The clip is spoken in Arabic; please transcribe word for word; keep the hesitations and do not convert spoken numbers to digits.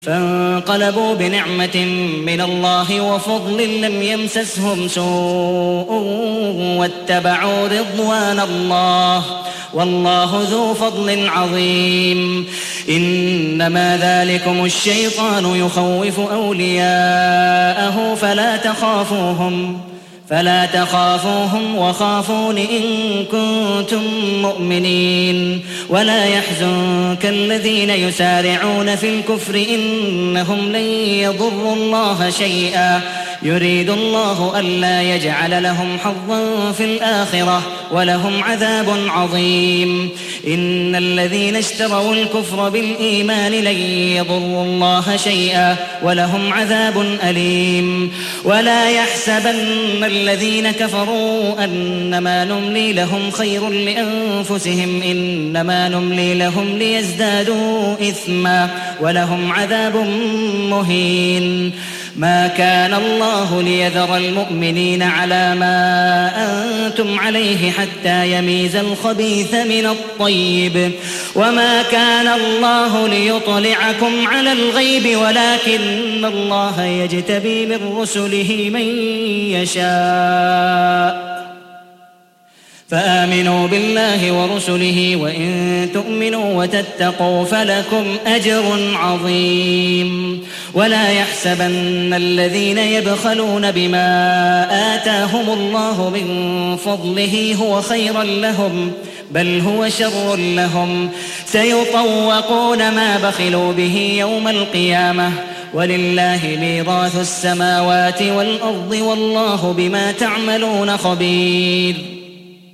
فانقلبوا بنعمة من الله وفضل لم يمسسهم سوء واتبعوا رضوان الله والله ذو فضل عظيم. إنما ذلكم الشيطان يخوف أولياءه فلا تخافوهم فلا تخافوهم وخافون إن كنتم مؤمنين. ولا يحزنك الذين يسارعون في الكفر إنهم لن يضروا الله شيئا يريد الله ألا يجعل لهم حظا في الآخرة ولهم عذاب عظيم. إن الذين اشتروا الكفر بالإيمان لن يضروا الله شيئا ولهم عذاب أليم. ولا يحسبن الذين كفروا أنما نملي لهم خير لأنفسهم إنما نملي لهم ليزدادوا إثما ولهم عذاب مهين. ما كان الله ليذر المؤمنين على ما أنتم عليه حتى يميز الخبيث من الطيب وما كان الله ليطلعكم على الغيب ولكن الله يجتبي من رسله من يشاء فآمنوا بالله ورسله وإن تؤمنوا وتتقوا فلكم أجر عظيم. ولا يحسبن الذين يبخلون بما آتاهم الله من فضله هو خيرا لهم بل هو شر لهم سيطوقون ما بخلوا به يوم القيامة ولله ميراث السماوات والأرض والله بما تعملون خبير.